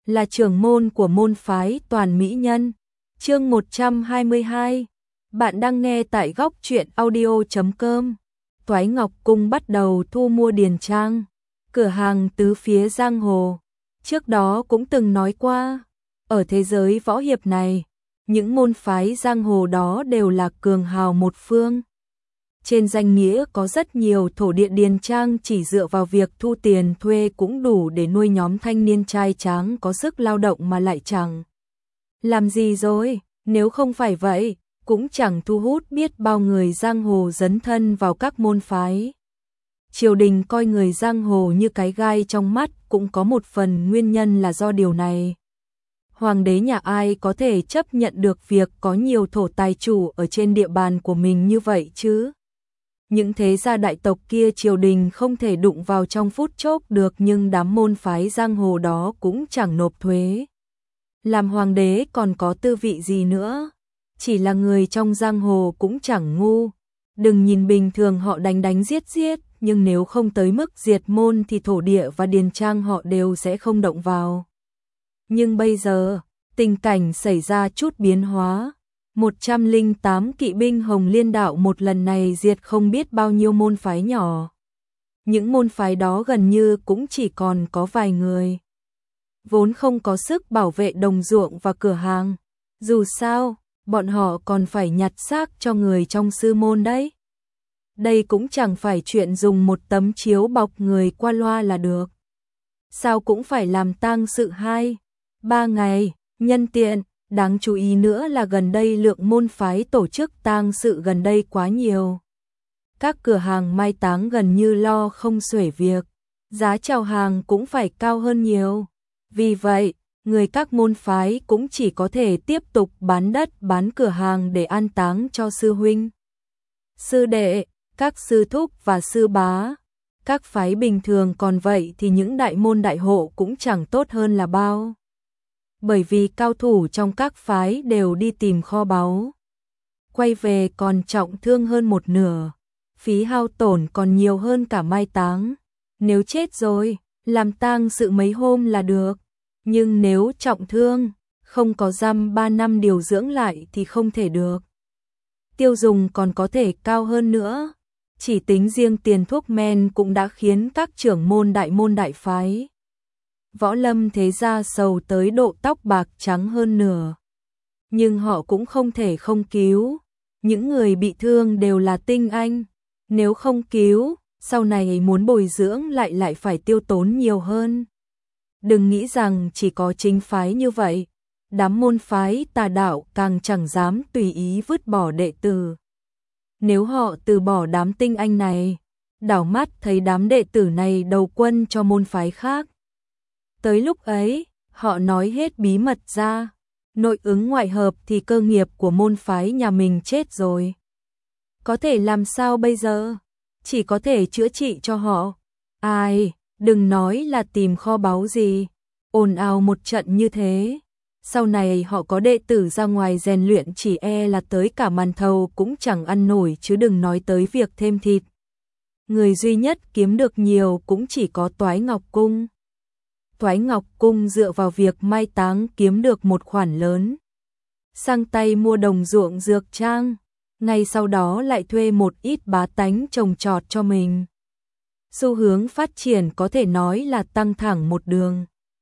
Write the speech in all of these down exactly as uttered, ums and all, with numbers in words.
là trưởng môn của môn phái Toàn Mỹ Nhân. Chương một trăm hai mươi hai. Bạn đang nghe tại góc truyện audio chấm com. Toái Ngọc Cung bắt đầu thu mua điền trang, cửa hàng tứ phía giang hồ. Trước đó cũng từng nói qua, ở thế giới võ hiệp này, những môn phái giang hồ đó đều là cường hào một phương. Trên danh nghĩa có rất nhiều thổ địa điền trang chỉ dựa vào việc thu tiền thuê cũng đủ để nuôi nhóm thanh niên trai tráng có sức lao động mà lại chẳng làm gì rồi, nếu không phải vậy, cũng chẳng thu hút biết bao người giang hồ dấn thân vào các môn phái. Triều đình coi người giang hồ như cái gai trong mắt cũng có một phần nguyên nhân là do điều này. Hoàng đế nhà ai có thể chấp nhận được việc có nhiều thổ tài chủ ở trên địa bàn của mình như vậy chứ? Những thế gia đại tộc kia triều đình không thể đụng vào trong phút chốc được, nhưng đám môn phái giang hồ đó cũng chẳng nộp thuế. Làm hoàng đế còn có tư vị gì nữa? Chỉ là người trong giang hồ cũng chẳng ngu. Đừng nhìn bình thường họ đánh đánh giết giết, nhưng nếu không tới mức diệt môn thì thổ địa và điền trang họ đều sẽ không động vào. Nhưng bây giờ, tình cảnh xảy ra chút biến hóa. một trăm lẻ tám kỵ binh Hồng Liên Đạo một lần này diệt không biết bao nhiêu môn phái nhỏ. Những môn phái đó gần như cũng chỉ còn có vài người. Vốn không có sức bảo vệ đồng ruộng và cửa hàng. Dù sao, bọn họ còn phải nhặt xác cho người trong sư môn đấy. Đây cũng chẳng phải chuyện dùng một tấm chiếu bọc người qua loa là được. Sao cũng phải làm tang sự hai, ba ngày, nhân tiện. Đáng chú ý nữa là gần đây lượng môn phái tổ chức tang sự gần đây quá nhiều. Các cửa hàng mai táng gần như lo không xuể việc, giá chào hàng cũng phải cao hơn nhiều. Vì vậy, người các môn phái cũng chỉ có thể tiếp tục bán đất bán cửa hàng để an táng cho sư huynh, sư đệ, các sư thúc và sư bá. Các phái bình thường còn vậy thì những đại môn đại hộ cũng chẳng tốt hơn là bao. Bởi vì cao thủ trong các phái đều đi tìm kho báu. Quay về còn trọng thương hơn một nửa. Phí hao tổn còn nhiều hơn cả mai táng. Nếu chết rồi, làm tang sự mấy hôm là được. Nhưng nếu trọng thương, không có dăm ba năm điều dưỡng lại thì không thể được. Tiêu dùng còn có thể cao hơn nữa. Chỉ tính riêng tiền thuốc men cũng đã khiến các trưởng môn đại môn đại phái võ lâm thế gia sầu tới độ tóc bạc trắng hơn nửa. Nhưng họ cũng không thể không cứu. Những người bị thương đều là tinh anh. Nếu không cứu, sau này muốn bồi dưỡng lại lại phải tiêu tốn nhiều hơn. Đừng nghĩ rằng chỉ có chính phái như vậy. Đám môn phái tà đạo càng chẳng dám tùy ý vứt bỏ đệ tử. Nếu họ từ bỏ đám tinh anh này, đảo mắt thấy đám đệ tử này đầu quân cho môn phái khác. Tới lúc ấy, họ nói hết bí mật ra, nội ứng ngoại hợp thì cơ nghiệp của môn phái nhà mình chết rồi. Có thể làm sao bây giờ? Chỉ có thể chữa trị cho họ. Ai, đừng nói là tìm kho báu gì, ồn ào một trận như thế. Sau này họ có đệ tử ra ngoài rèn luyện chỉ e là tới cả màn thầu cũng chẳng ăn nổi, chứ đừng nói tới việc thêm thịt. Người duy nhất kiếm được nhiều cũng chỉ có Toái Ngọc Cung. Toái Ngọc Cung dựa vào việc mai táng kiếm được một khoản lớn. Sang tay mua đồng ruộng dược trang, ngay sau đó lại thuê một ít bá tánh trồng trọt cho mình. Xu hướng phát triển có thể nói là tăng thẳng một đường.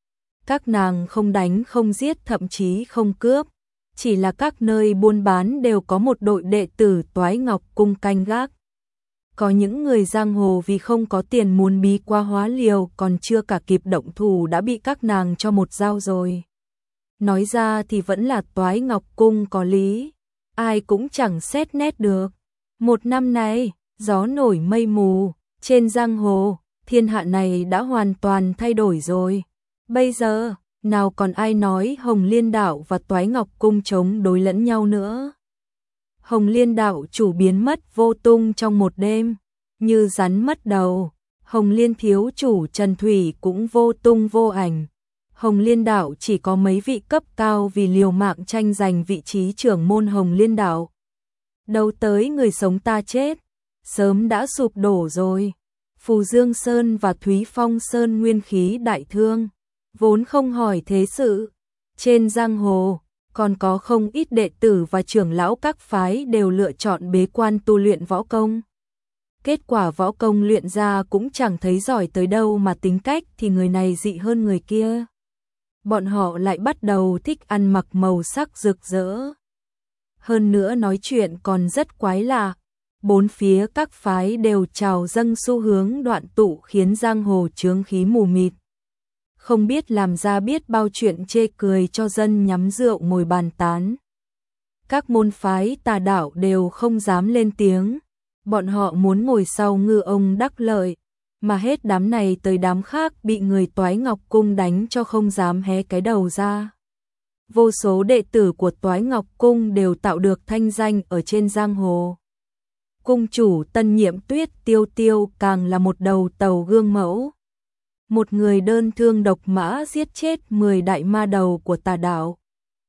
Các nàng không đánh không giết thậm chí không cướp, chỉ là các nơi buôn bán đều có một đội đệ tử Toái Ngọc Cung canh gác. Có những người giang hồ vì không có tiền muốn bí qua hóa liều còn chưa cả kịp động thủ đã bị các nàng cho một dao rồi. Nói ra thì vẫn là Toái Ngọc Cung có lý, ai cũng chẳng xét nét được. Một năm nay, gió nổi mây mù, trên giang hồ, thiên hạ này đã hoàn toàn thay đổi rồi. Bây giờ, nào còn ai nói Hồng Liên Đạo và Toái Ngọc Cung chống đối lẫn nhau nữa. Hồng Liên Đạo chủ biến mất vô tung trong một đêm, như rắn mất đầu. Hồng Liên thiếu chủ Trần Thủy cũng vô tung vô ảnh. Hồng Liên Đạo chỉ có mấy vị cấp cao vì liều mạng tranh giành vị trí trưởng môn Hồng Liên Đạo. Đâu tới người sống ta chết, sớm đã sụp đổ rồi. Phù Dương Sơn và Thúy Phong Sơn nguyên khí đại thương, vốn không hỏi thế sự. Trên giang hồ, còn có không ít đệ tử và trưởng lão các phái đều lựa chọn bế quan tu luyện võ công. Kết quả võ công luyện ra cũng chẳng thấy giỏi tới đâu mà tính cách thì người này dị hơn người kia. Bọn họ lại bắt đầu thích ăn mặc màu sắc rực rỡ. Hơn nữa nói chuyện còn rất quái lạ. Bốn phía các phái đều trào dâng xu hướng đoạn tụ khiến giang hồ chướng khí mù mịt. Không biết làm ra biết bao chuyện chê cười cho dân nhắm rượu ngồi bàn tán. Các môn phái tà đạo đều không dám lên tiếng. Bọn họ muốn ngồi sau ngư ông đắc lợi, mà hết đám này tới đám khác bị người Toái Ngọc Cung đánh cho không dám hé cái đầu ra. Vô số đệ tử của Toái Ngọc Cung đều tạo được thanh danh ở trên giang hồ. Cung chủ Tân Nhiệm Tuyết Tiêu Tiêu càng là một đầu tàu gương mẫu. Một người đơn thương độc mã giết chết mười đại ma đầu của tà đạo.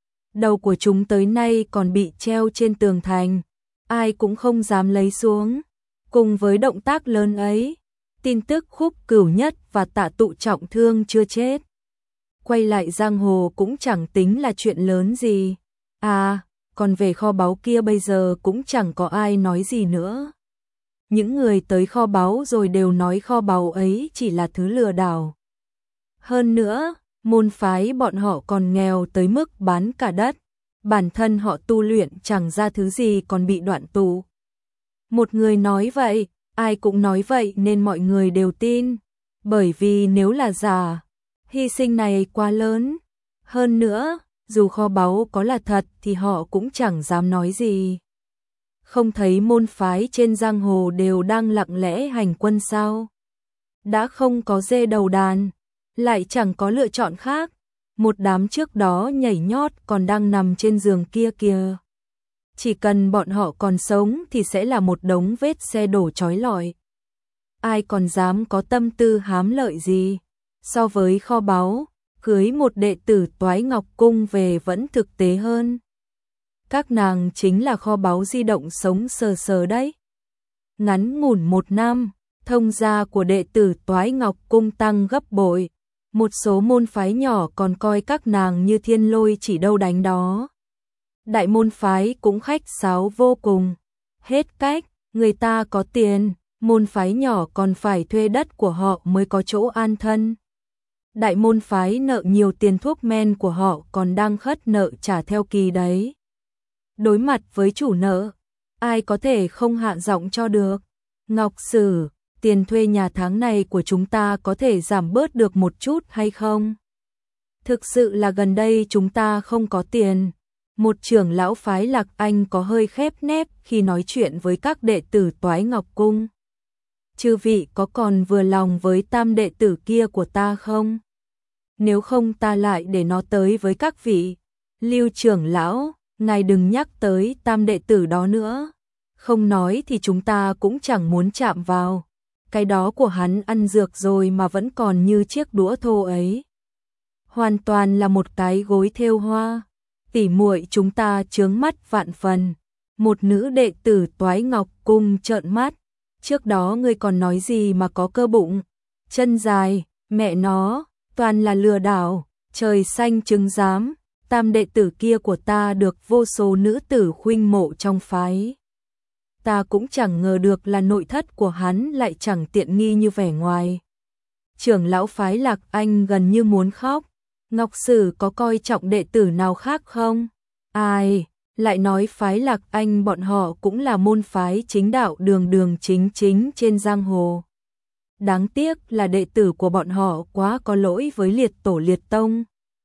Đầu của chúng tới nay còn bị treo trên tường thành, ai cũng không dám lấy xuống. Cùng với động tác lớn ấy, tin tức Khúc Cửu Nhất và Tạ Tụ trọng thương chưa chết. Quay lại giang hồ cũng chẳng tính là chuyện lớn gì. À, còn về kho báu kia bây giờ cũng chẳng có ai nói gì nữa. Những người tới kho báu rồi đều nói kho báu ấy chỉ là thứ lừa đảo. Hơn nữa, môn phái bọn họ còn nghèo tới mức bán cả đất. Bản thân họ tu luyện chẳng ra thứ gì còn bị đoạn tụ. Một người nói vậy, ai cũng nói vậy nên mọi người đều tin. Bởi vì nếu là giả, hy sinh này quá lớn. Hơn nữa, dù kho báu có là thật thì họ cũng chẳng dám nói gì. Không thấy môn phái trên giang hồ đều đang lặng lẽ hành quân sao? Đã không có dê đầu đàn, lại chẳng có lựa chọn khác. Một đám trước đó nhảy nhót còn đang nằm trên giường kia kìa. Chỉ cần bọn họ còn sống thì sẽ là một đống vết xe đổ trói lọi. Ai còn dám có tâm tư hám lợi gì? So với kho báu, cưới một đệ tử Toái Ngọc Cung về vẫn thực tế hơn. Các nàng chính là kho báu di động sống sờ sờ đấy. Ngắn ngủn một năm, thông gia của đệ tử Toái Ngọc Cung tăng gấp bội. Một số môn phái nhỏ còn coi các nàng như thiên lôi chỉ đâu đánh đó. Đại môn phái cũng khách sáo vô cùng. Hết cách, người ta có tiền, môn phái nhỏ còn phải thuê đất của họ mới có chỗ an thân. Đại môn phái nợ nhiều tiền thuốc men của họ còn đang khất nợ trả theo kỳ đấy. Đối mặt với chủ nợ, ai có thể không hạ giọng cho được. Ngọc Sử, tiền thuê nhà tháng này của chúng ta có thể giảm bớt được một chút hay không? Thực sự là gần đây chúng ta không có tiền. Một trưởng lão phái Lạc Anh có hơi khép nép khi nói chuyện với các đệ tử Toái Ngọc Cung. Chư vị có còn vừa lòng với tam đệ tử kia của ta không? Nếu không ta lại để nó tới với các vị. Lưu trưởng lão, ngài đừng nhắc tới tam đệ tử đó nữa. Không nói thì chúng ta cũng chẳng muốn chạm vào. Cái đó của hắn ăn dược rồi mà vẫn còn như chiếc đũa thô ấy. Hoàn toàn là một cái gối thêu hoa. Tỉ muội chúng ta chướng mắt vạn phần. Một nữ đệ tử Toái Ngọc Cung trợn mắt. Trước đó ngươi còn nói gì mà có cơ bụng, chân dài, mẹ nó, toàn là lừa đảo, trời xanh trứng giám. Tam đệ tử kia của ta được vô số nữ tử khuynh mộ trong phái. Ta cũng chẳng ngờ được là nội thất của hắn lại chẳng tiện nghi như vẻ ngoài. Trưởng lão phái Lạc Anh gần như muốn khóc. Ngọc Sử có coi trọng đệ tử nào khác không? Ai, lại nói phái Lạc Anh bọn họ cũng là môn phái chính đạo đường đường chính chính trên giang hồ. Đáng tiếc là đệ tử của bọn họ quá có lỗi với liệt tổ liệt tông.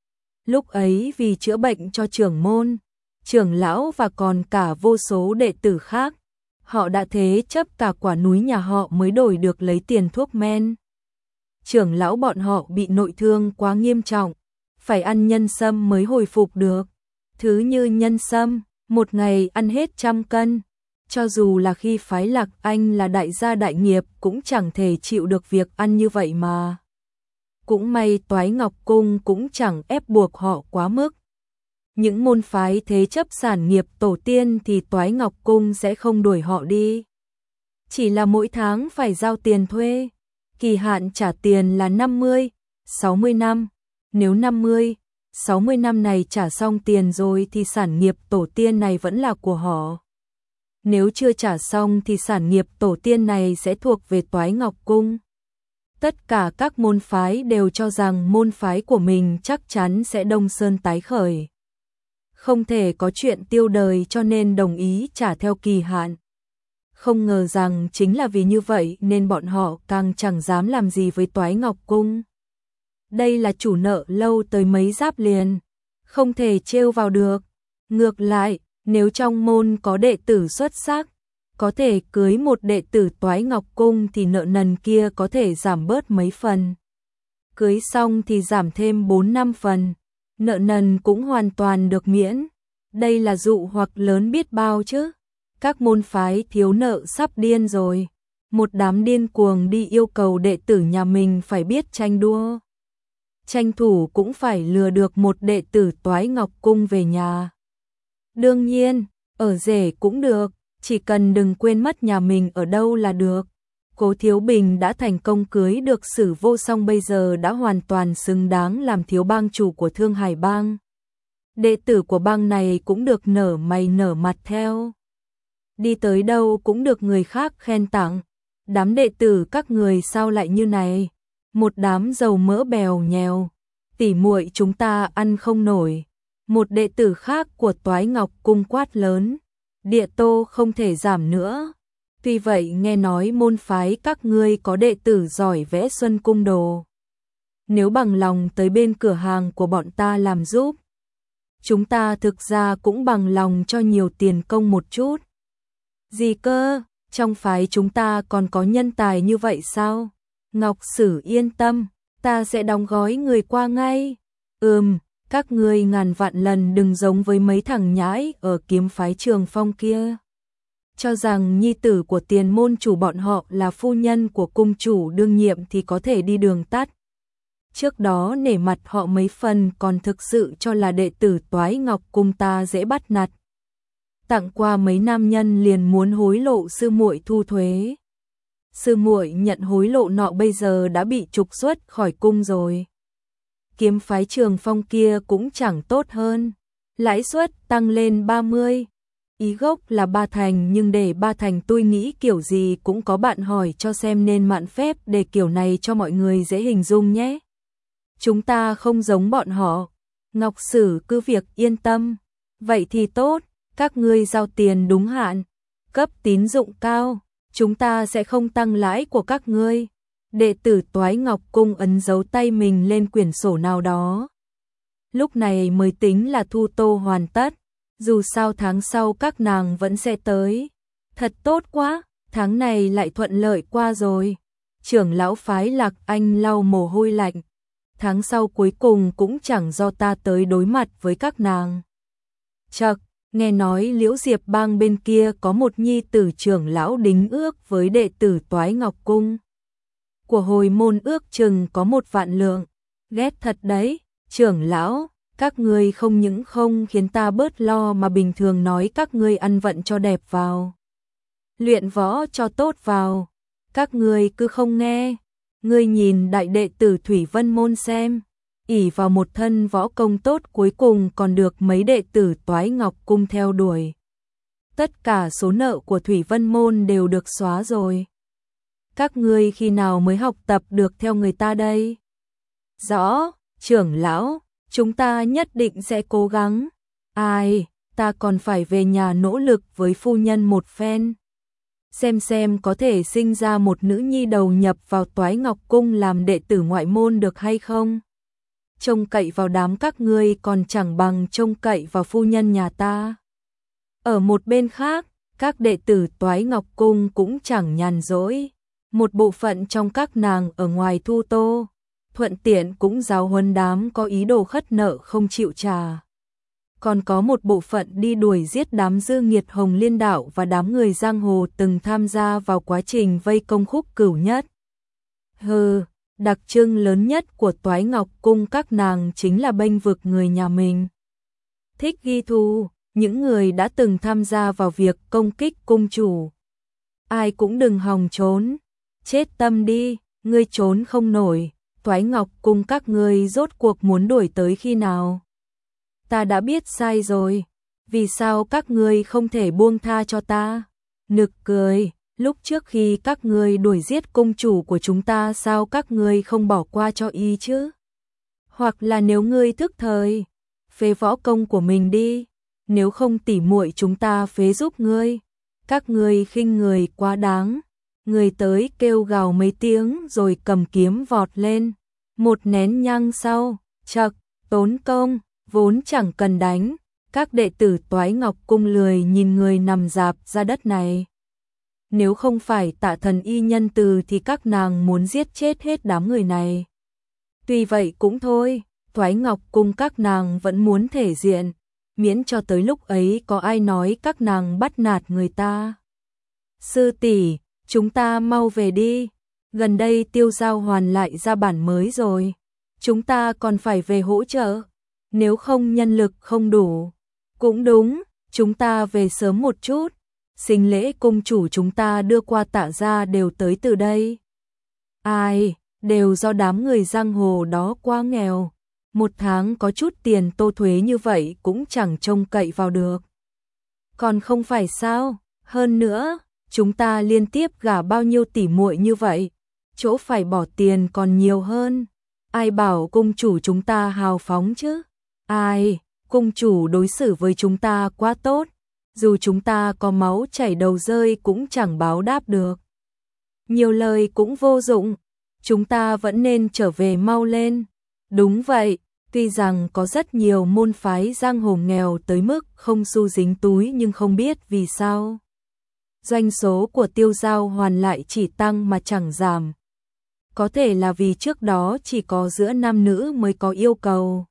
Lúc ấy vì chữa bệnh cho trưởng môn, trưởng lão và còn cả vô số đệ tử khác, họ đã thế chấp cả quả núi nhà họ mới đổi được lấy tiền thuốc men. Trưởng lão bọn họ bị nội thương quá nghiêm trọng, phải ăn nhân sâm mới hồi phục được. Thứ như nhân sâm, một ngày ăn hết trăm cân. Cho dù là khi phái Lạc Anh là đại gia đại nghiệp cũng chẳng thể chịu được việc ăn như vậy mà. Cũng may Toái Ngọc Cung cũng chẳng ép buộc họ quá mức. Những môn phái thế chấp sản nghiệp tổ tiên thì Toái Ngọc Cung sẽ không đuổi họ đi. Chỉ là mỗi tháng phải giao tiền thuê. Kỳ hạn trả tiền là năm mươi, sáu mươi năm. Nếu năm mươi, sáu mươi năm này trả xong tiền rồi thì sản nghiệp tổ tiên này vẫn là của họ. Nếu chưa trả xong thì sản nghiệp tổ tiên này sẽ thuộc về Toái Ngọc Cung. Tất cả các môn phái đều cho rằng môn phái của mình chắc chắn sẽ Đông Sơn tái khởi. Không thể có chuyện tiêu đời cho nên đồng ý trả theo kỳ hạn. Không ngờ rằng chính là vì như vậy nên bọn họ càng chẳng dám làm gì với Toái Ngọc Cung. Đây là chủ nợ lâu tới mấy giáp liền, không thể trêu vào được. Ngược lại, nếu trong môn có đệ tử xuất sắc, có thể cưới một đệ tử Toái Ngọc Cung thì nợ nần kia có thể giảm bớt mấy phần. Cưới xong thì giảm thêm bốn năm phần, nợ nần cũng hoàn toàn được miễn. Đây là dụ hoặc lớn biết bao chứ. Các môn phái thiếu nợ sắp điên rồi. Một đám điên cuồng đi yêu cầu đệ tử nhà mình phải biết tranh đua. Tranh thủ cũng phải lừa được một đệ tử Toái Ngọc Cung về nhà. Đương nhiên, ở rể cũng được, chỉ cần đừng quên mất nhà mình ở đâu là được. Cố Thiếu Bình đã thành công cưới được Sử Vô Song, bây giờ đã hoàn toàn xứng đáng làm thiếu bang chủ của Thương Hải Bang. Đệ tử của bang này cũng được nở mày nở mặt theo. Đi tới đâu cũng được người khác khen tặng. Đám đệ tử các người sao lại như này? Một đám dầu mỡ bèo nhèo, tỉ muội chúng ta ăn không nổi. Một đệ tử khác của Toái Ngọc Cung quát lớn, địa tô không thể giảm nữa. Tuy vậy nghe nói môn phái các ngươi có đệ tử giỏi vẽ xuân cung đồ. Nếu bằng lòng tới bên cửa hàng của bọn ta làm giúp, chúng ta thực ra cũng bằng lòng cho nhiều tiền công một chút. Gì cơ, trong phái chúng ta còn có nhân tài như vậy sao? Ngọc Sử yên tâm, ta sẽ đóng gói người qua ngay. Ừm, các ngươi ngàn vạn lần đừng giống với mấy thằng nhãi ở kiếm phái Trường Phong kia. Cho rằng nhi tử của tiền môn chủ bọn họ là phu nhân của cung chủ đương nhiệm thì có thể đi đường tắt. Trước đó nể mặt họ mấy phần còn thực sự cho là đệ tử Toái Ngọc Cung ta dễ bắt nạt. Tặng qua mấy nam nhân liền muốn hối lộ sư muội thu thuế. Sư muội nhận hối lộ nọ bây giờ đã bị trục xuất khỏi cung rồi. Kiếm phái Trường Phong kia cũng chẳng tốt hơn, lãi suất tăng lên ba mươi. Ý gốc là ba thành nhưng để ba thành tôi nghĩ kiểu gì cũng có bạn hỏi cho xem nên mạn phép để kiểu này cho mọi người dễ hình dung nhé. Chúng ta không giống bọn họ. Ngọc Sử cứ việc yên tâm. Vậy thì tốt, các ngươi giao tiền đúng hạn, cấp tín dụng cao, chúng ta sẽ không tăng lãi của các ngươi. Đệ tử Toái Ngọc Cung ấn dấu tay mình lên quyển sổ nào đó. Lúc này mới tính là thu tô hoàn tất, dù sao tháng sau các nàng vẫn sẽ tới. Thật tốt quá, tháng này lại thuận lợi qua rồi. Trưởng lão phái Lạc Anh lau mồ hôi lạnh. Tháng sau cuối cùng cũng chẳng do ta tới đối mặt với các nàng. Chậc, nghe nói Liễu Diệp Bang bên kia có một nhi tử trưởng lão đính ước với đệ tử Toái Ngọc Cung. Của hồi môn ước chừng có một vạn lượng. Ghét thật đấy, trưởng lão, các ngươi không những không khiến ta bớt lo mà bình thường nói các ngươi ăn vận cho đẹp vào. Luyện võ cho tốt vào. Các ngươi cứ không nghe. Ngươi nhìn đại đệ tử Thủy Vân Môn xem. ỷ vào một thân võ công tốt cuối cùng còn được mấy đệ tử Toái Ngọc Cung theo đuổi. Tất cả số nợ của Thủy Vân Môn đều được xóa rồi. Các ngươi khi nào mới học tập được theo người ta đây? Rõ, trưởng lão, chúng ta nhất định sẽ cố gắng. Ai, ta còn phải về nhà nỗ lực với phu nhân một phen. Xem xem có thể sinh ra một nữ nhi đầu nhập vào Toái Ngọc Cung làm đệ tử ngoại môn được hay không? Trông cậy vào đám các ngươi còn chẳng bằng trông cậy vào phu nhân nhà ta. Ở một bên khác, các đệ tử Toái Ngọc Cung cũng chẳng nhàn rỗi. Một bộ phận trong các nàng ở ngoài thu tô, thuận tiện cũng giáo huấn đám có ý đồ khất nợ không chịu trả. Còn có một bộ phận đi đuổi giết đám dư nghiệt Hồng Liên Đạo và đám người giang hồ từng tham gia vào quá trình vây công Khúc Cửu Nhất. Hừ, đặc trưng lớn nhất của Toái Ngọc Cung các nàng chính là bênh vực người nhà mình. Thích ghi thù, những người đã từng tham gia vào việc công kích cung chủ. Ai cũng đừng hòng trốn. Chết tâm đi, ngươi trốn không nổi, Toái Ngọc Cung các ngươi rốt cuộc muốn đuổi tới khi nào? Ta đã biết sai rồi, vì sao các ngươi không thể buông tha cho ta? Nực cười, lúc trước khi các ngươi đuổi giết cung chủ của chúng ta sao các ngươi không bỏ qua cho y chứ? Hoặc là nếu ngươi thức thời, phế võ công của mình đi, nếu không tỉ muội chúng ta phế giúp ngươi. Các ngươi khinh người quá đáng. Người tới kêu gào mấy tiếng rồi cầm kiếm vọt lên. Một nén nhang sau, chậc, tốn công, vốn chẳng cần đánh. Các đệ tử Toái Ngọc Cung lười nhìn người nằm rạp ra đất này. Nếu không phải Tạ Thần Y nhân từ thì các nàng muốn giết chết hết đám người này. Tuy vậy cũng thôi, Toái Ngọc Cung các nàng vẫn muốn thể diện, miễn cho tới lúc ấy có ai nói các nàng bắt nạt người ta. Sư tỷ, chúng ta mau về đi, gần đây Tiêu Giao Hoàn lại ra bản mới rồi, chúng ta còn phải về hỗ trợ, nếu không nhân lực không đủ. Cũng đúng, chúng ta về sớm một chút, sinh lễ cung chủ chúng ta đưa qua Tạ gia đều tới từ đây. Ai, đều do đám người giang hồ đó quá nghèo, một tháng có chút tiền tô thuế như vậy cũng chẳng trông cậy vào được. Còn không phải sao, hơn nữa, chúng ta liên tiếp gả bao nhiêu tỷ muội như vậy, chỗ phải bỏ tiền còn nhiều hơn. Ai bảo cung chủ chúng ta hào phóng chứ? Ai, cung chủ đối xử với chúng ta quá tốt, dù chúng ta có máu chảy đầu rơi cũng chẳng báo đáp được. Nhiều lời cũng vô dụng, chúng ta vẫn nên trở về mau lên. Đúng vậy, tuy rằng có rất nhiều môn phái giang hồ nghèo tới mức không xu dính túi nhưng không biết vì sao doanh số của Tiêu Giao Hoàn lại chỉ tăng mà chẳng giảm. Có thể là vì trước đó chỉ có giữa nam nữ mới có yêu cầu.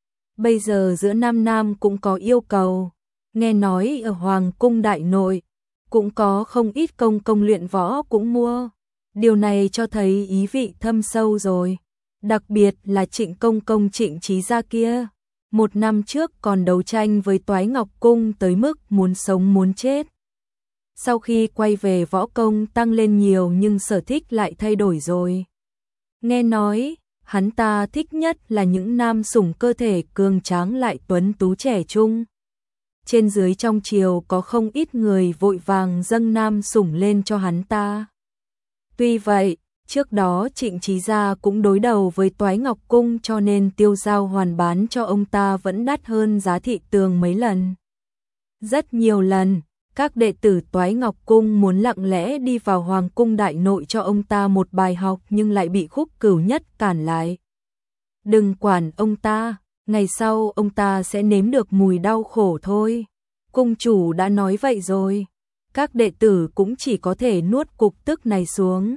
Bây giờ giữa nam nam cũng có yêu cầu. Nghe nói ở Hoàng cung đại nội cũng có không ít công công luyện võ cũng mua. Điều này cho thấy ý vị thâm sâu rồi. Đặc biệt là Trịnh công công Trịnh Trí Gia kia, một năm trước còn đấu tranh với Toái Ngọc Cung tới mức muốn sống muốn chết. Sau khi quay về võ công tăng lên nhiều nhưng sở thích lại thay đổi rồi. Nghe nói, hắn ta thích nhất là những nam sủng cơ thể cường tráng lại tuấn tú trẻ trung. Trên dưới trong triều có không ít người vội vàng dâng nam sủng lên cho hắn ta. Tuy vậy, trước đó Trịnh Trí Gia cũng đối đầu với Toái Ngọc Cung cho nên Tiêu Giao Hoàn bán cho ông ta vẫn đắt hơn giá thị tường mấy lần. Rất nhiều lần, các đệ tử Toái Ngọc Cung muốn lặng lẽ đi vào Hoàng cung đại nội cho ông ta một bài học nhưng lại bị Khúc Cửu Nhất cản lại. Đừng quản ông ta, ngày sau ông ta sẽ nếm được mùi đau khổ thôi. Cung chủ đã nói vậy rồi, các đệ tử cũng chỉ có thể nuốt cục tức này xuống.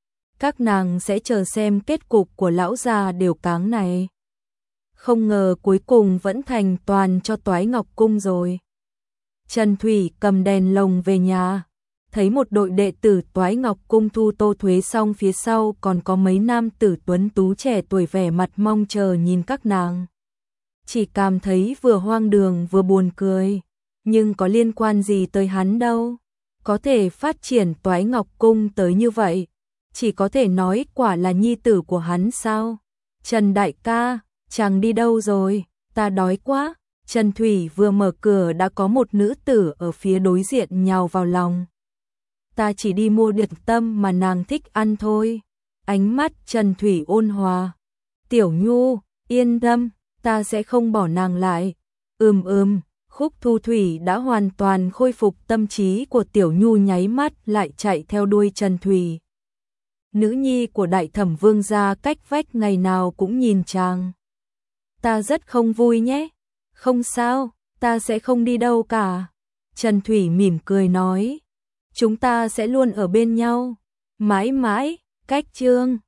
Các nàng sẽ chờ xem kết cục của lão già đều cáng này. Không ngờ cuối cùng vẫn thành toàn cho Toái Ngọc Cung rồi. Trần Thủy cầm đèn lồng về nhà, thấy một đội đệ tử Toái Ngọc Cung thu tô thuế xong phía sau còn có mấy nam tử tuấn tú trẻ tuổi vẻ mặt mong chờ nhìn các nàng. Chỉ cảm thấy vừa hoang đường vừa buồn cười, nhưng có liên quan gì tới hắn đâu, có thể phát triển Toái Ngọc Cung tới như vậy. Chỉ có thể nói quả là nhi tử của hắn sao? Trần đại ca, chàng đi đâu rồi? Ta đói quá. Trần Thủy vừa mở cửa đã có một nữ tử ở phía đối diện nhào vào lòng. Ta chỉ đi mua điểm tâm mà nàng thích ăn thôi. Ánh mắt Trần Thủy ôn hòa. Tiểu Nhu, yên tâm, ta sẽ không bỏ nàng lại. Ừm ừm, Khúc Thu Thủy đã hoàn toàn khôi phục tâm trí của Tiểu Nhu nháy mắt lại chạy theo đuôi Trần Thủy. Nữ nhi của đại thẩm vương gia cách vách ngày nào cũng nhìn chàng. Ta rất không vui nhé. Không sao, ta sẽ không đi đâu cả. Trần Thủy mỉm cười nói. Chúng ta sẽ luôn ở bên nhau. Mãi mãi, cách chương.